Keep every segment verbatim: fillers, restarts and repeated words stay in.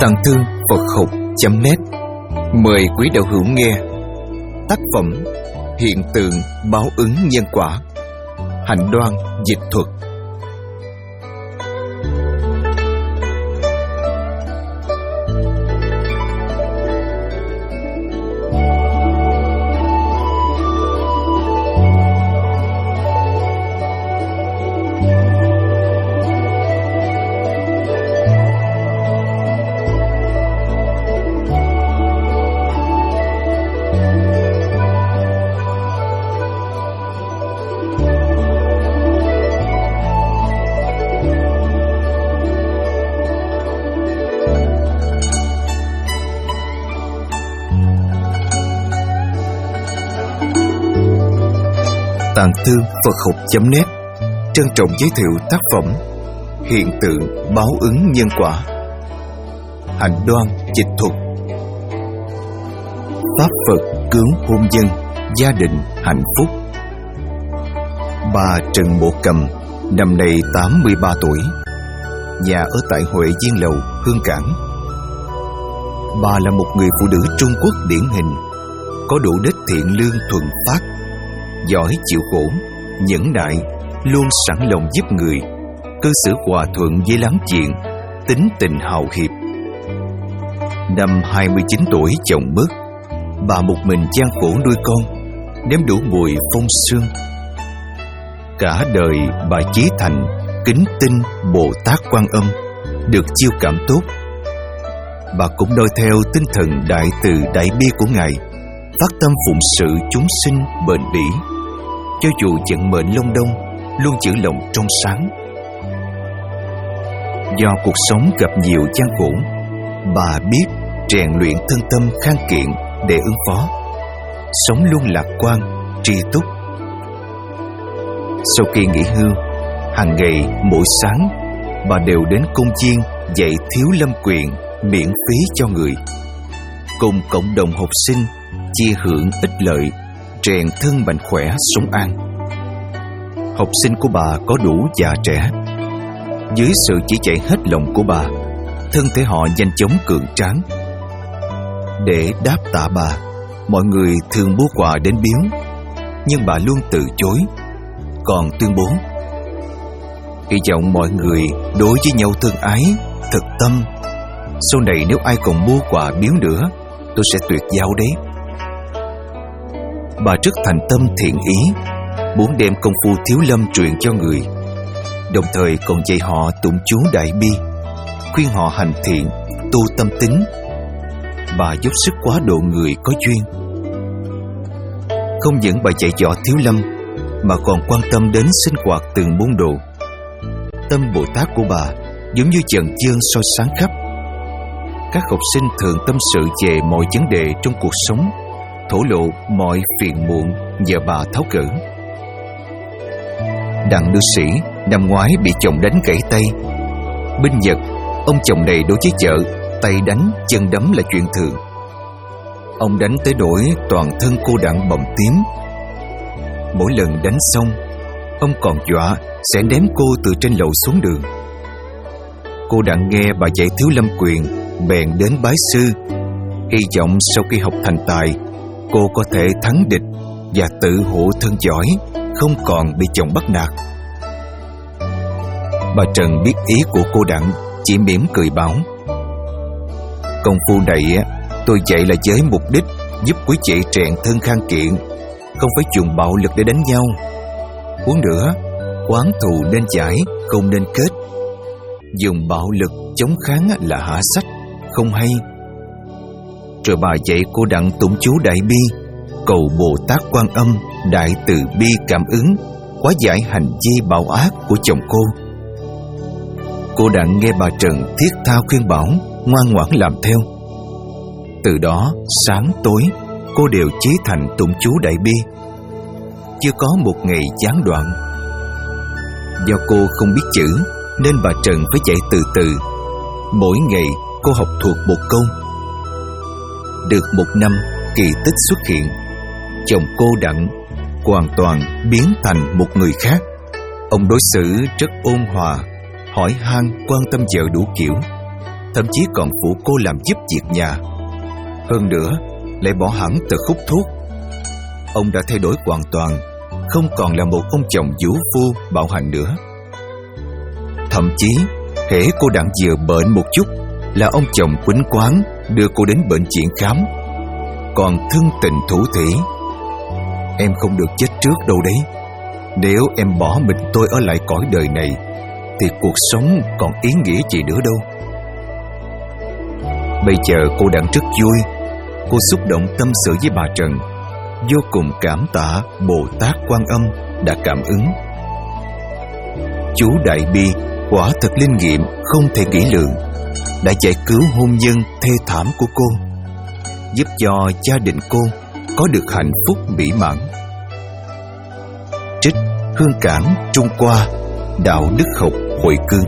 Tàng Thư Phật Học chấm net mời quý đạo hữu nghe tác phẩm Hiện tượng báo ứng nhân quả, Hạnh Đoan dịch thuật. Tàng Thư Phật Học chấm net trân trọng giới thiệu tác phẩm Hiện tượng báo ứng nhân quả, Hạnh Đoan dịch thuật. Pháp Phật cứu hôn nhân, gia đình hạnh phúc. Bà Trần Bộ Cầm năm nay tám mươi ba tuổi, nhà ở tại Huệ Diên Lầu, Hương Cảng. Bà là một người phụ nữ Trung Quốc điển hình, có đủ nết thiện lương thuần phát, giỏi chịu khổ, nhẫn nại, luôn sẵn lòng giúp người, cư xử hòa thuận với láng giềng, tính tình hào hiệp. Năm hai mươi chín tuổi chồng mất, bà một mình gian khổ nuôi con, nếm đủ mùi phong sương. Cả đời bà chí thành, kính tinh Bồ Tát Quan Âm, được chiêu cảm tốt. Bà cũng noi theo tinh thần đại từ đại bi của Ngài, phát tâm phụng sự chúng sinh bền bỉ, cho dù vận mệnh long đong, luôn giữ lòng trong sáng. Do cuộc sống gặp nhiều gian khổ, bà biết rèn luyện thân tâm khang kiện để ứng phó, sống luôn lạc quan, tri túc. Sau khi nghỉ hưu, hàng ngày mỗi sáng bà đều đến công viên dạy Thiếu Lâm Quyền miễn phí cho người, cùng cộng đồng học sinh chia hưởng ích lợi, rèn thân mạnh khỏe, sống an. Học sinh của bà có đủ già trẻ. Dưới sự chỉ dạy hết lòng của bà, thân thể họ nhanh chóng cường tráng. Để đáp tạ bà, mọi người thường mua quà đến biếu, nhưng bà luôn từ chối, còn tuyên bố: hy vọng mọi người đối với nhau thân ái, thực tâm. Sau này nếu ai còn mua quà biếu nữa, tôi sẽ tuyệt giao đấy. Bà rất thành tâm thiện ý, muốn đem công phu Thiếu Lâm truyền cho người, đồng thời còn dạy họ tụng chú đại bi, khuyên họ hành thiện, tu tâm tính. Bà dốc sức quá độ người có duyên. Không những bà dạy dỗ Thiếu Lâm, mà còn quan tâm đến sinh hoạt từng môn đồ. Tâm Bồ Tát của bà giống như chần dương soi sáng khắp. Các học sinh thường tâm sự về mọi vấn đề trong cuộc sống, thổ lộ mọi phiền muộn nhờ bà tháo gỡ. Đặng nữ sĩ năm ngoái bị chồng đánh gãy tay. Bên Nhật, ông chồng này đối với vợ, tay đánh chân đấm là chuyện thường. Ông đánh tới nỗi toàn thân cô Đặng bầm tím. Mỗi lần đánh xong, ông còn dọa sẽ ném cô từ trên lầu xuống đường. Cô Đặng nghe bà dạy Thiếu Lâm Quyền, bèn đến bái sư, hy vọng sau khi học thành tài, cô có thể thắng địch và tự hộ thân giỏi, không còn bị chồng bắt nạt. Bà Trần biết ý của cô Đặng, chỉ mỉm cười bảo: công phu này tôi dạy là với mục đích giúp quý chị rèn thân khang kiện, không phải dùng bạo lực để đánh nhau. Huống nữa, oán thù nên giải, không nên kết. Dùng bạo lực chống kháng là hạ sách, không hay. Rồi bà dạy cô Đặng tụng chú đại bi, cầu Bồ Tát Quan Âm đại từ bi cảm ứng, hóa giải hành vi bạo ác của chồng cô. Cô Đặng nghe bà Trần thiết tha khuyên bảo, ngoan ngoãn làm theo. Từ đó sáng tối cô đều chí thành tụng chú đại bi, chưa có một ngày gián đoạn. Do cô không biết chữ nên bà Trần phải dạy từ từ. Mỗi ngày cô học thuộc một câu. Được một năm, kỳ tích xuất hiện. Chồng cô Đặng hoàn toàn biến thành một người khác. Ông đối xử rất ôn hòa, hỏi han quan tâm vợ đủ kiểu. thậm chí còn phụ cô làm giúp việc nhà. Hơn nữa, lại bỏ hẳn tật hút thuốc. Ông đã thay đổi hoàn toàn, không còn là một ông chồng vũ phu bạo hành nữa. Thậm chí, hễ cô Đặng vừa bệnh một chút là ông chồng quýnh quáng đưa cô đến bệnh viện khám, còn thân tình thủ thỉ. Em không được chết trước đâu đấy. Nếu em bỏ mình tôi ở lại cõi đời này thì cuộc sống còn ý nghĩa gì nữa đâu. Bây giờ cô Đặng rất vui. Cô xúc động tâm sự với bà Trần, vô cùng cảm tạ Bồ Tát Quan Âm đã cảm ứng. Chú Đại Bi quả thật linh nghiệm không thể nghĩ lượng, đã giải cứu hôn nhân thê thảm của cô, giúp cho gia đình cô có được hạnh phúc mỹ mãn. Trích Hương Cảng Trung Hoa, Đạo Đức Học Hội Cương.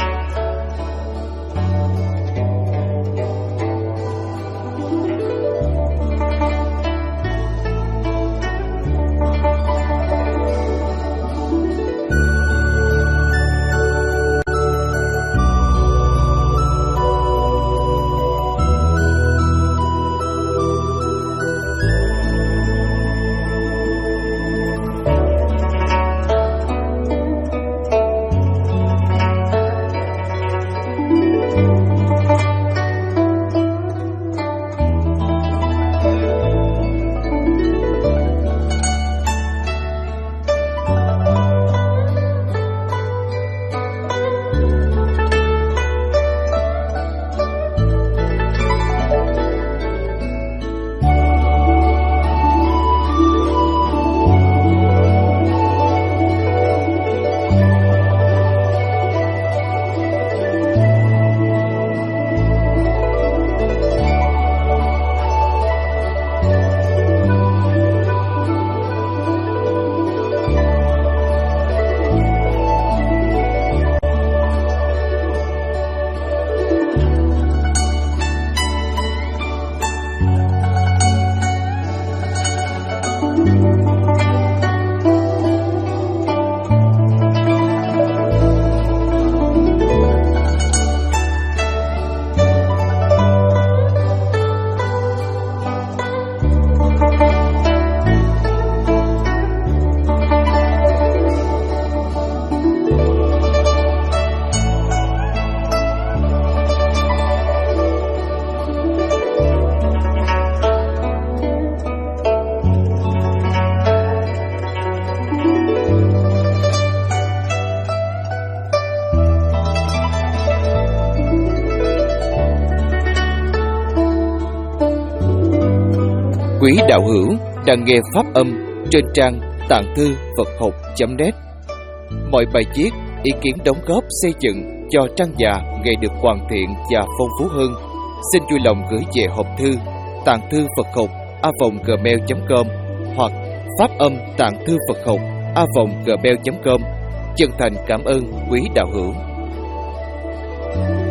Quý đạo hữu đang nghe pháp âm trên trang tạng thư Phật học chấm net. Mọi bài viết, ý kiến đóng góp xây dựng cho trang già ngày được hoàn thiện và phong phú hơn, xin vui lòng gửi về hộp thư tạng thư Phật học a vòng gmail chấm com hoặc pháp âm tạng thư Phật học a vòng gmail chấm com. Chân thành cảm ơn quý đạo hữu.